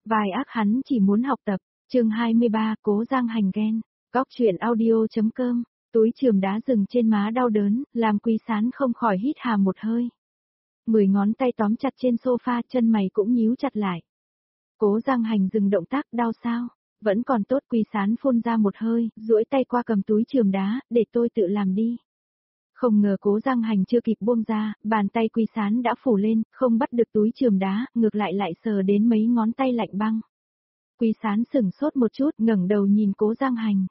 Vai ác hắn chỉ muốn học tập. Chương 23, Cố Giang Hành ghen. Góc truyện audio.com. Túi chườm đá rừng trên má đau đớn, làm Quý Sán không khỏi hít hà một hơi. 10 ngón tay tóm chặt trên sofa, chân mày cũng nhíu chặt lại. Cố Giang Hành dừng động tác, đau sao? Vẫn còn tốt. Quý Sán phun ra một hơi, duỗi tay qua cầm túi chườm đá, để tôi tự làm đi. Không ngờ Cố Giang Hành chưa kịp buông ra, bàn tay Quý Sán đã phủ lên, không bắt được túi chườm đá, ngược lại lại sờ đến mấy ngón tay lạnh băng. Quý Sán sửng sốt một chút, ngẩng đầu nhìn Cố Giang Hành.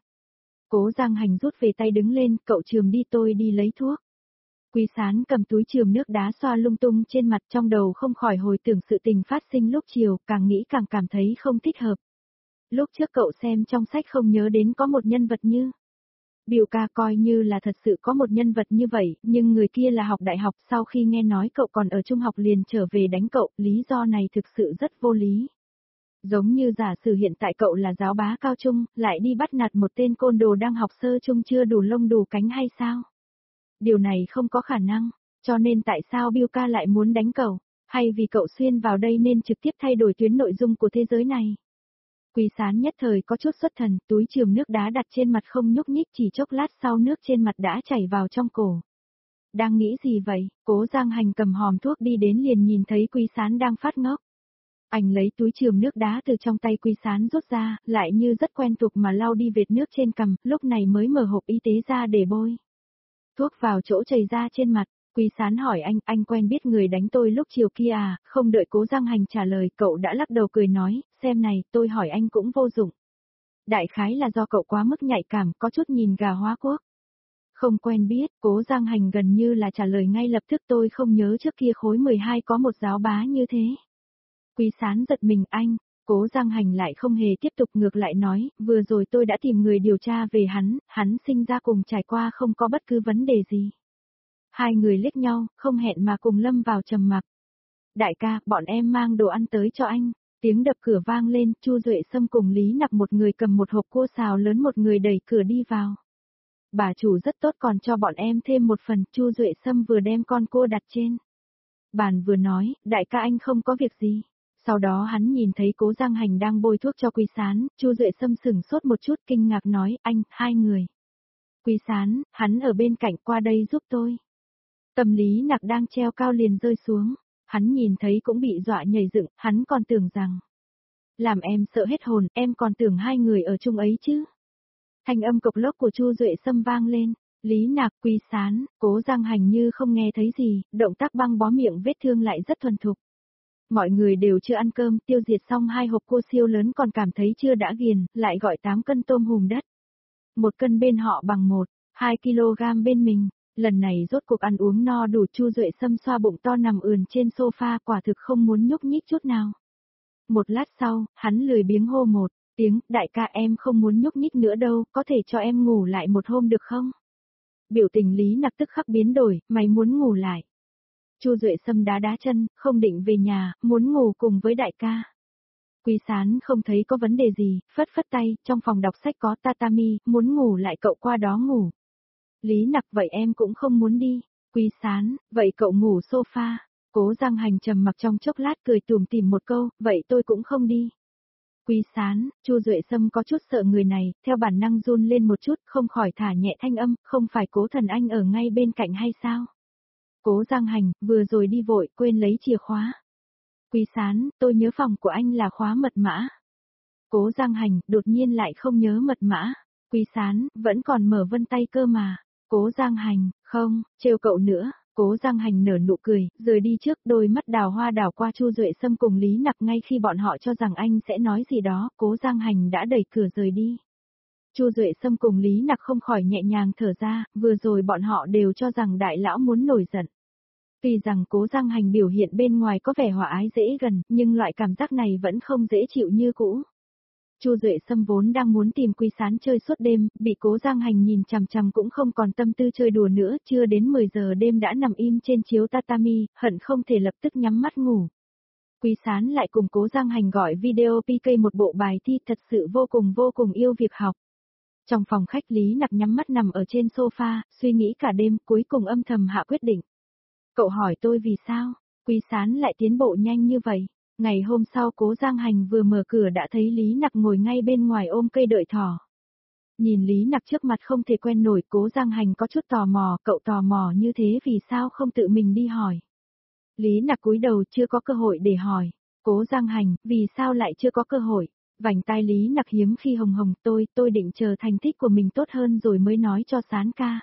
Cố Giang Hành rút về tay đứng lên, cậu chườm đi, tôi đi lấy thuốc. Quý Sán cầm túi chườm nước đá xoa lung tung trên mặt, trong đầu không khỏi hồi tưởng sự tình phát sinh lúc chiều, càng nghĩ càng cảm thấy không thích hợp. Lúc trước cậu xem trong sách không nhớ đến có một nhân vật như Biểu ca, coi như là thật sự có một nhân vật như vậy, nhưng người kia là học đại học, sau khi nghe nói cậu còn ở trung học liền trở về đánh cậu, lý do này thực sự rất vô lý. Giống như giả sử hiện tại cậu là giáo bá cao trung, lại đi bắt nạt một tên côn đồ đang học sơ trung chưa đủ lông đủ cánh hay sao? Điều này không có khả năng, cho nên tại sao Biểu ca lại muốn đánh cậu? Hay vì cậu xuyên vào đây nên trực tiếp thay đổi tuyến nội dung của thế giới này? Quý Sán nhất thời có chút xuất thần, túi chườm nước đá đặt trên mặt không nhúc nhích, chỉ chốc lát sau nước trên mặt đã chảy vào trong cổ. Đang nghĩ gì vậy? Cố Giang Hành cầm hòm thuốc đi đến liền nhìn thấy Quý Sán đang phát ngốc. Anh lấy túi chườm nước đá từ trong tay Quý Sán rút ra, lại như rất quen thuộc mà lau đi vệt nước trên cằm, lúc này mới mở hộp y tế ra để bôi. Thuốc vào chỗ chảy ra trên mặt. Quý Sán hỏi anh quen biết người đánh tôi lúc chiều kia à? Không đợi Cố Giang Hành trả lời, cậu đã lắc đầu cười nói, xem này, tôi hỏi anh cũng vô dụng. Đại khái là do cậu quá mức nhạy cảm, có chút nhìn gà hóa quốc. Không quen biết. Cố Giang Hành gần như là trả lời ngay lập tức, tôi không nhớ trước kia khối 12 có một giáo bá như thế. Quý Sán giật mình, anh. Cố Giang Hành lại không hề tiếp tục, ngược lại nói, vừa rồi tôi đã tìm người điều tra về hắn sinh ra cùng trải qua không có bất cứ vấn đề gì. Hai người liếc nhau, không hẹn mà cùng lâm vào trầm mặc. Đại ca, bọn em mang đồ ăn tới cho anh. Tiếng đập cửa vang lên, Chu Duệ Sâm cùng Lý Nặc, một người cầm một hộp cua xào lớn, một người đẩy cửa đi vào. Bà chủ rất tốt, còn cho bọn em thêm một phần. Chu Duệ Sâm vừa đem con cua đặt trên bàn vừa nói, đại ca anh không có việc gì. Sau đó hắn nhìn thấy Cố Giang Hành đang bôi thuốc cho Quý Sán, Chu Duệ Sâm sửng sốt một chút, kinh ngạc nói, anh, hai người. Quý Sán, hắn ở bên cạnh, qua đây giúp tôi. Tâm Lý Nặc đang treo cao liền rơi xuống, hắn nhìn thấy cũng bị dọa nhảy dựng, hắn còn tưởng rằng làm em sợ hết hồn, em còn tưởng hai người ở chung ấy chứ. Thanh âm cộc lốc của Chu Duệ Sâm vang lên, Lý Nặc, Quý Sán. Cố Giang Hành như không nghe thấy gì, động tác băng bó miệng vết thương lại rất thuần thục. Mọi người đều chưa ăn cơm, tiêu diệt xong 2 hộp cua siêu lớn còn cảm thấy chưa đã ghiền, lại gọi 8 cân tôm hùm đất. 1 cân bên họ bằng 2 kg bên mình. Lần này rốt cuộc ăn uống no đủ. Chu Duệ Sâm xoa bụng to nằm ườn trên sofa, quả thực không muốn nhúc nhích chút nào. Một lát sau, hắn lười biếng hô một tiếng, đại ca em không muốn nhúc nhích nữa đâu, có thể cho em ngủ lại một hôm được không? Biểu tình Lý Nặc tức khắc biến đổi, mày muốn ngủ lại. Chu Duệ Sâm đá đá chân, không định về nhà, muốn ngủ cùng với đại ca. Quý Sán không thấy có vấn đề gì, phất phất tay, trong phòng đọc sách có tatami, muốn ngủ lại cậu qua đó ngủ. Lý Nặc, vậy em cũng không muốn đi. Quý Sán, vậy cậu ngủ sofa. Cố Giang Hành trầm mặc trong chốc lát, cười tủm tỉm một câu, vậy tôi cũng không đi. Quý Sán, Chu Duệ Sâm có chút sợ người này, theo bản năng run lên một chút, không khỏi thả nhẹ thanh âm, không phải Cố Thần Anh ở ngay bên cạnh hay sao? Cố Giang Hành, vừa rồi đi vội, quên lấy chìa khóa. Quý Sán, tôi nhớ phòng của anh là khóa mật mã. Cố Giang Hành, đột nhiên lại không nhớ mật mã. Quý Sán, vẫn còn mở vân tay cơ mà. Cố Giang Hành, không, trêu cậu nữa. Cố Giang Hành nở nụ cười, rời đi trước, đôi mắt đào hoa đảo qua Chu Duệ Sâm cùng Lý Nặc. Ngay khi bọn họ cho rằng anh sẽ nói gì đó, Cố Giang Hành đã đẩy cửa rời đi. Chu Duệ Sâm cùng Lý Nặc không khỏi nhẹ nhàng thở ra, vừa rồi bọn họ đều cho rằng đại lão muốn nổi giận. Tuy rằng Cố Giang Hành biểu hiện bên ngoài có vẻ hòa ái dễ gần, nhưng loại cảm giác này vẫn không dễ chịu như cũ. Chu Duệ Sâm vốn đang muốn tìm Quý Sán chơi suốt đêm, bị Cố Giang Hành nhìn chằm chằm cũng không còn tâm tư chơi đùa nữa, chưa đến 10 giờ đêm đã nằm im trên chiếu tatami, hận không thể lập tức nhắm mắt ngủ. Quý Sán lại cùng Cố Giang Hành gọi video PK một bộ bài thi, thật sự vô cùng yêu việc học. Trong phòng khách, Lý Nặc nhắm mắt nằm ở trên sofa, suy nghĩ cả đêm, cuối cùng âm thầm hạ quyết định. Cậu hỏi tôi vì sao, Quý Sán lại tiến bộ nhanh như vậy? Ngày hôm sau Cố Giang Hành vừa mở cửa đã thấy Lý Nặc ngồi ngay bên ngoài ôm cây đợi thỏ. Nhìn Lý Nặc trước mặt không thể quen nổi, Cố Giang Hành có chút tò mò, cậu tò mò như thế vì sao không tự mình đi hỏi. Lý Nặc cúi đầu chưa có cơ hội để hỏi. Cố Giang Hành, vì sao lại chưa có cơ hội? Vành tai Lý Nặc hiếm khi hồng hồng, tôi định chờ thành tích của mình tốt hơn rồi mới nói cho Sán ca.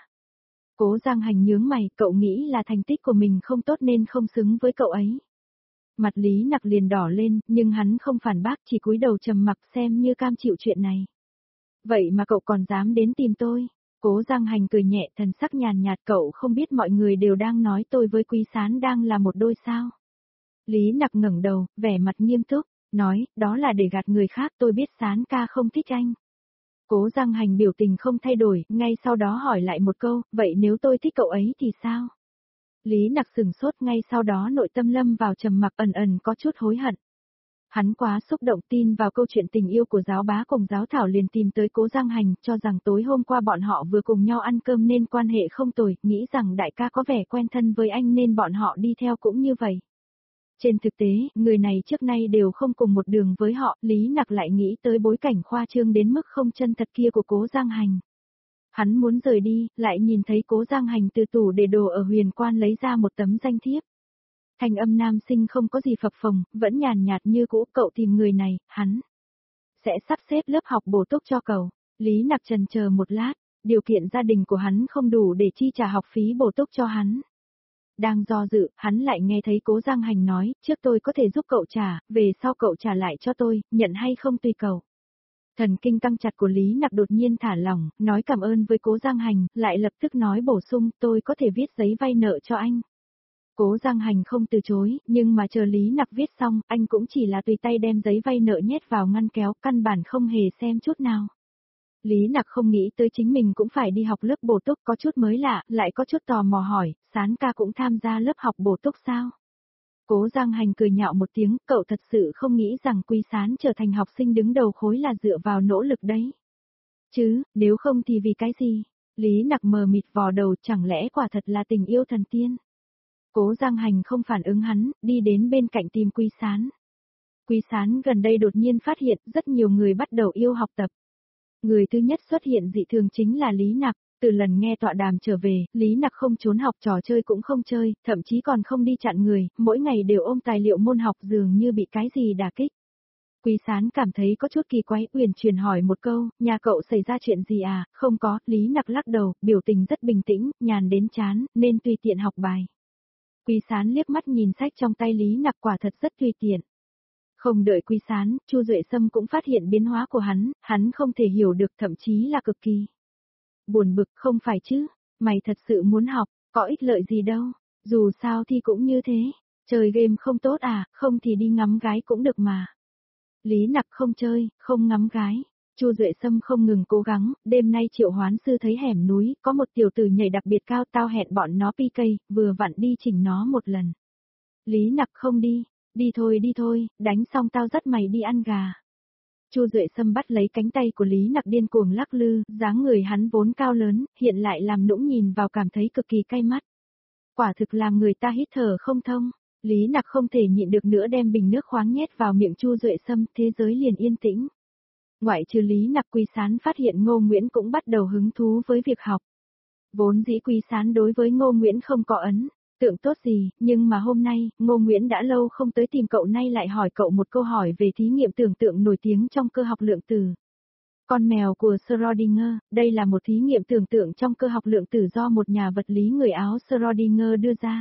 Cố Giang Hành nhướng mày, cậu nghĩ là thành tích của mình không tốt nên không xứng với cậu ấy. Mặt Lý Nặc liền đỏ lên, nhưng hắn không phản bác, chỉ cúi đầu trầm mặc xem như cam chịu chuyện này. Vậy mà cậu còn dám đến tìm tôi? Cố Giang Hành cười nhẹ, thần sắc nhàn nhạt, cậu không biết mọi người đều đang nói tôi với Quý Sán đang là một đôi sao? Lý Nặc ngẩng đầu, vẻ mặt nghiêm túc, nói, đó là để gạt người khác, tôi biết Sán ca không thích anh. Cố Giang Hành biểu tình không thay đổi, ngay sau đó hỏi lại một câu, vậy nếu tôi thích cậu ấy thì sao? Lý Nặc sừng sốt, ngay sau đó nội tâm lâm vào trầm mặc, ẩn có chút hối hận. Hắn quá xúc động, tin vào câu chuyện tình yêu của giáo bá cùng giáo thảo, liền tìm tới Cố Giang Hành, cho rằng tối hôm qua bọn họ vừa cùng nhau ăn cơm nên quan hệ không tồi, nghĩ rằng đại ca có vẻ quen thân với anh nên bọn họ đi theo cũng như vậy. Trên thực tế, người này trước nay đều không cùng một đường với họ, Lý Nặc lại nghĩ tới bối cảnh khoa trương đến mức không chân thật kia của Cố Giang Hành. Hắn muốn rời đi, lại nhìn thấy Cố Giang Hành từ tủ để đồ ở Huyền Quan lấy ra một tấm danh thiếp. Thanh âm nam sinh không có gì phập phồng, vẫn nhàn nhạt như cũ, cậu tìm người này, hắn sẽ sắp xếp lớp học bổ túc cho cậu. Lý Nặc chần chờ một lát, điều kiện gia đình của hắn không đủ để chi trả học phí bổ túc cho hắn. Đang do dự, hắn lại nghe thấy Cố Giang Hành nói, trước tôi có thể giúp cậu trả, về sau cậu trả lại cho tôi, nhận hay không tùy cậu. Thần kinh căng chặt của Lý Nặc đột nhiên thả lỏng, nói cảm ơn với Cố Giang Hành, lại lập tức nói bổ sung, tôi có thể viết giấy vay nợ cho anh. Cố Giang Hành không từ chối, nhưng mà chờ Lý Nặc viết xong, anh cũng chỉ là tùy tay đem giấy vay nợ nhét vào ngăn kéo, căn bản không hề xem chút nào. Lý Nặc không nghĩ tới chính mình cũng phải đi học lớp bổ túc, có chút mới lạ, lại có chút tò mò hỏi, Sán ca cũng tham gia lớp học bổ túc sao? Cố Giang Hành cười nhạo một tiếng, cậu thật sự không nghĩ rằng Quý Sán trở thành học sinh đứng đầu khối là dựa vào nỗ lực đấy. Chứ, nếu không thì vì cái gì? Lý Nặc mờ mịt vò đầu, chẳng lẽ quả thật là tình yêu thần tiên? Cố Giang Hành không phản ứng hắn, đi đến bên cạnh tìm Quý Sán. Quý Sán gần đây đột nhiên phát hiện rất nhiều người bắt đầu yêu học tập. Người thứ nhất xuất hiện dị thường chính là Lý Nặc. Từ lần nghe tọa đàm trở về, Lý Nặc không trốn học, trò chơi cũng không chơi, thậm chí còn không đi chặn người, mỗi ngày đều ôm tài liệu môn học dường như bị cái gì đả kích. Quý Sán cảm thấy có chút kỳ quái, uyển chuyển hỏi một câu, nhà cậu xảy ra chuyện gì à? Không có, Lý Nặc lắc đầu, biểu tình rất bình tĩnh, nhàn đến chán, nên tùy tiện học bài. Quý Sán liếc mắt nhìn sách trong tay Lý Nặc, quả thật rất tùy tiện. Không đợi Quý Sán, Chu Duệ Sâm cũng phát hiện biến hóa của hắn không thể hiểu được, thậm chí là cực kỳ buồn bực, không phải chứ, mày thật sự muốn học, có ích lợi gì đâu, dù sao thì cũng như thế, chơi game không tốt à, không thì đi ngắm gái cũng được mà. Lý Nặc không chơi, không ngắm gái. Chu Duệ Sâm không ngừng cố gắng, đêm nay Triệu Hoán Sư thấy hẻm núi, có một tiểu tử nhảy đặc biệt cao, tao hẹn bọn nó PK, vừa vặn đi chỉnh nó một lần. Lý Nặc không đi, đi thôi, đánh xong tao dắt mày đi ăn gà. Chu Duệ Sâm bắt lấy cánh tay của Lý Nặc điên cuồng lắc lư, dáng người hắn vốn cao lớn, hiện lại làm nũng nhìn vào cảm thấy cực kỳ cay mắt. Quả thực làm người ta hít thở không thông. Lý Nặc không thể nhịn được nữa đem bình nước khoáng nhét vào miệng Chu Duệ Sâm, thế giới liền yên tĩnh. Ngoại trừ Lý Nặc, Quý Sán phát hiện Ngô Nguyễn cũng bắt đầu hứng thú với việc học. Vốn dĩ Quý Sán đối với Ngô Nguyễn không có ấn tượng tốt gì, nhưng mà hôm nay, Ngô Nguyễn đã lâu không tới tìm cậu, nay lại hỏi cậu một câu hỏi về thí nghiệm tưởng tượng nổi tiếng trong cơ học lượng tử. Con mèo của Schrödinger, đây là một thí nghiệm tưởng tượng trong cơ học lượng tử do một nhà vật lý người Áo Schrödinger đưa ra.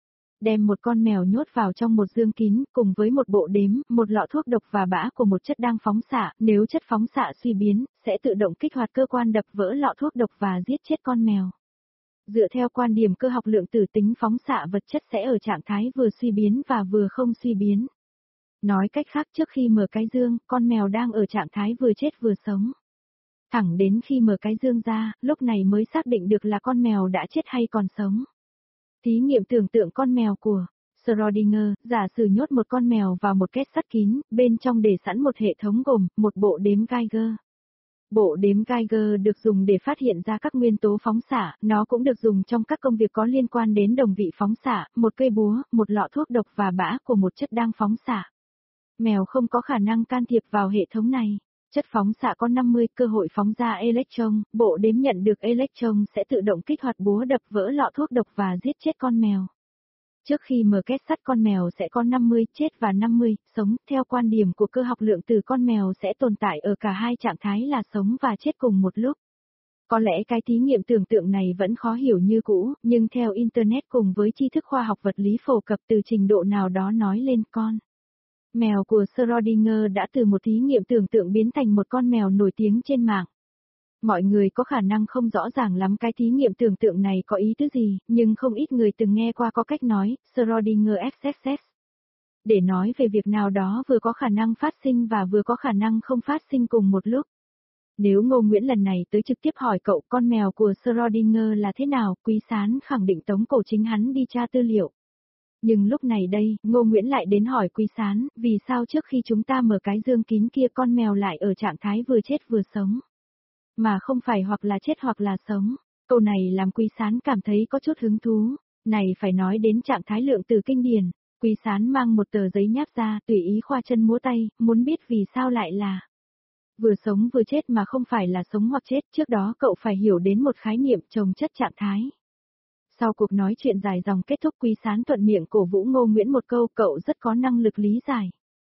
Đem một con mèo nhốt vào trong một dương kín, cùng với một bộ đếm, một lọ thuốc độc và bã của một chất đang phóng xạ, nếu chất phóng xạ suy biến, sẽ tự động kích hoạt cơ quan đập vỡ lọ thuốc độc và giết chết con mèo. Dựa theo quan điểm cơ học lượng tử, tính phóng xạ vật chất sẽ ở trạng thái vừa suy biến và vừa không suy biến. Nói cách khác, trước khi mở cái dương, con mèo đang ở trạng thái vừa chết vừa sống. Thẳng đến khi mở cái dương ra, lúc này mới xác định được là con mèo đã chết hay còn sống. Thí nghiệm tưởng tượng con mèo của Schrödinger, giả sử nhốt một con mèo vào một két sắt kín, bên trong để sẵn một hệ thống gồm một bộ đếm Geiger. Bộ đếm Geiger được dùng để phát hiện ra các nguyên tố phóng xạ, nó cũng được dùng trong các công việc có liên quan đến đồng vị phóng xạ, một cây búa, một lọ thuốc độc và bã của một chất đang phóng xạ. Mèo không có khả năng can thiệp vào hệ thống này. Chất phóng xạ có 50, cơ hội phóng ra electron, bộ đếm nhận được electron sẽ tự động kích hoạt búa đập vỡ lọ thuốc độc và giết chết con mèo. Trước khi mở két sắt con mèo sẽ có 50 chết và 50 sống, theo quan điểm của cơ học lượng tử con mèo sẽ tồn tại ở cả hai trạng thái là sống và chết cùng một lúc. Có lẽ cái thí nghiệm tưởng tượng này vẫn khó hiểu như cũ, nhưng theo Internet cùng với tri thức khoa học vật lý phổ cập từ trình độ nào đó nói lên con mèo của Schrödinger đã từ một thí nghiệm tưởng tượng biến thành một con mèo nổi tiếng trên mạng. Mọi người có khả năng không rõ ràng lắm cái thí nghiệm tưởng tượng này có ý tứ gì, nhưng không ít người từng nghe qua có cách nói, Schrödinger XXX. Để nói về việc nào đó vừa có khả năng phát sinh và vừa có khả năng không phát sinh cùng một lúc. Nếu Ngô Nguyễn lần này tới trực tiếp hỏi cậu con mèo của Schrödinger là thế nào, Quý Sán khẳng định tống cổ chính hắn đi tra tư liệu. Nhưng lúc này đây, Ngô Nguyễn lại đến hỏi Quý Sán, vì sao trước khi chúng ta mở cái dương kín kia con mèo lại ở trạng thái vừa chết vừa sống. Mà không phải hoặc là chết hoặc là sống. Câu này làm Quý Sán cảm thấy có chút hứng thú. Này phải nói đến trạng thái lượng tử kinh điển. Quý Sán mang một tờ giấy nháp ra, tùy ý khoa chân múa tay, muốn biết vì sao lại là vừa sống vừa chết mà không phải là sống hoặc chết. Trước đó cậu phải hiểu đến một khái niệm chồng chất trạng thái. Sau cuộc nói chuyện dài dòng kết thúc, Quý Sán thuận miệng cổ vũ Ngô Nguyễn một câu, cậu rất có năng lực lý giải.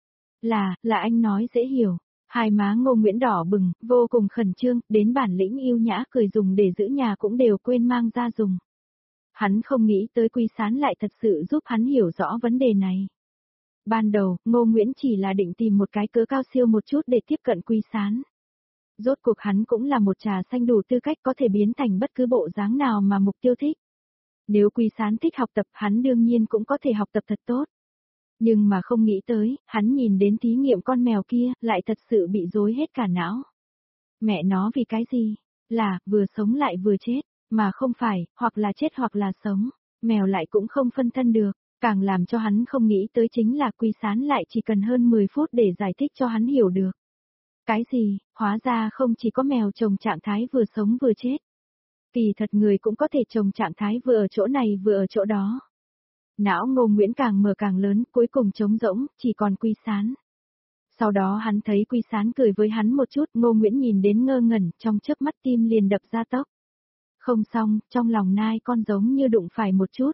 Là anh nói dễ hiểu. Hai má Ngô Nguyễn đỏ bừng, vô cùng khẩn trương, đến bản lĩnh yêu nhã cười dùng để giữ nhà cũng đều quên mang ra dùng. Hắn không nghĩ tới Quý Sán lại thật sự giúp hắn hiểu rõ vấn đề này. Ban đầu, Ngô Nguyễn chỉ là định tìm một cái cớ cao siêu một chút để tiếp cận Quý Sán. Rốt cuộc hắn cũng là một trà xanh đủ tư cách có thể biến thành bất cứ bộ dáng nào mà mục tiêu thích. Nếu Quý Sán thích học tập hắn đương nhiên cũng có thể học tập thật tốt. Nhưng mà không nghĩ tới, hắn nhìn đến thí nghiệm con mèo kia, lại thật sự bị rối hết cả não. Mẹ nó vì cái gì? Là, vừa sống lại vừa chết, mà không phải, hoặc là chết hoặc là sống, mèo lại cũng không phân thân được. Càng làm cho hắn không nghĩ tới chính là Quý Sán lại chỉ cần hơn 10 phút để giải thích cho hắn hiểu được. Cái gì, hóa ra không chỉ có mèo trồng trạng thái vừa sống vừa chết. Kỳ thật người cũng có thể trồng trạng thái vừa ở chỗ này vừa ở chỗ đó. Não Ngô Nguyễn càng mở càng lớn, cuối cùng trống rỗng, chỉ còn Quý Sán. Sau đó hắn thấy Quý Sán cười với hắn một chút, Ngô Nguyễn nhìn đến ngơ ngẩn, trong chớp mắt tim liền đập ra tốc. Không xong, trong lòng nai con giống như đụng phải một chút.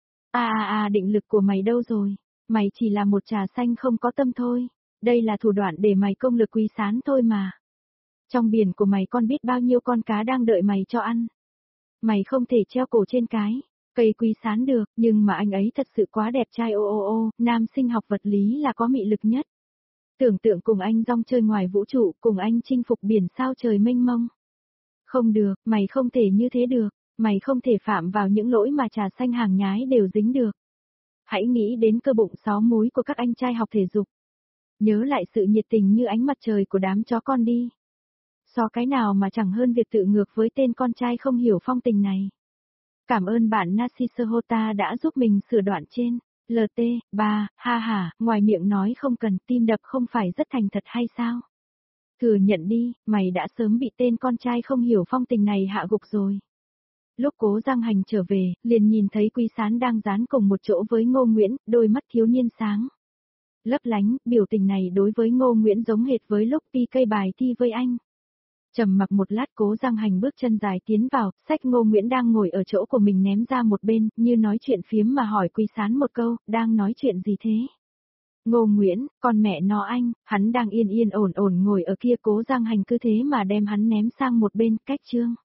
Định lực của mày đâu rồi? Mày chỉ là một trà xanh không có tâm thôi. Đây là thủ đoạn để mày công lực Quý Sán thôi mà. Trong biển của mày con biết bao nhiêu con cá đang đợi mày cho ăn. Mày không thể treo cổ trên cái cây Quý Sán được, nhưng mà anh ấy thật sự quá đẹp trai nam sinh học vật lý là có mị lực nhất. Tưởng tượng cùng anh rong chơi ngoài vũ trụ, cùng anh chinh phục biển sao trời mênh mông. Không được, mày không thể như thế được, mày không thể phạm vào những lỗi mà trà xanh hàng nhái đều dính được. Hãy nghĩ đến cơ bụng xó múi của các anh trai học thể dục. Nhớ lại sự nhiệt tình như ánh mặt trời của đám chó con đi. So cái nào mà chẳng hơn việc tự ngược với tên con trai không hiểu phong tình này. Cảm ơn bạn Narcissus Hota đã giúp mình sửa đoạn trên. LT, 3, ngoài miệng nói không cần, tim đập không phải rất thành thật hay sao? Thừa nhận đi, mày đã sớm bị tên con trai không hiểu phong tình này hạ gục rồi. Lúc Cố Giang Hành trở về, liền nhìn thấy Quý Sán đang dán cùng một chỗ với Ngô Nguyễn, đôi mắt thiếu niên sáng. Lấp lánh, biểu tình này đối với Ngô Nguyễn giống hệt với lúc PK bài thi với anh. Trầm mặc một lát, Cố Giang Hành bước chân dài tiến vào, xách Ngô Nguyễn đang ngồi ở chỗ của mình ném ra một bên, như nói chuyện phiếm mà hỏi Quý Sán một câu, đang nói chuyện gì thế? Ngô Nguyễn, con mẹ nó anh, hắn đang yên yên ổn ổn ngồi ở kia, Cố Giang Hành cứ thế mà đem hắn ném sang một bên, cách chương.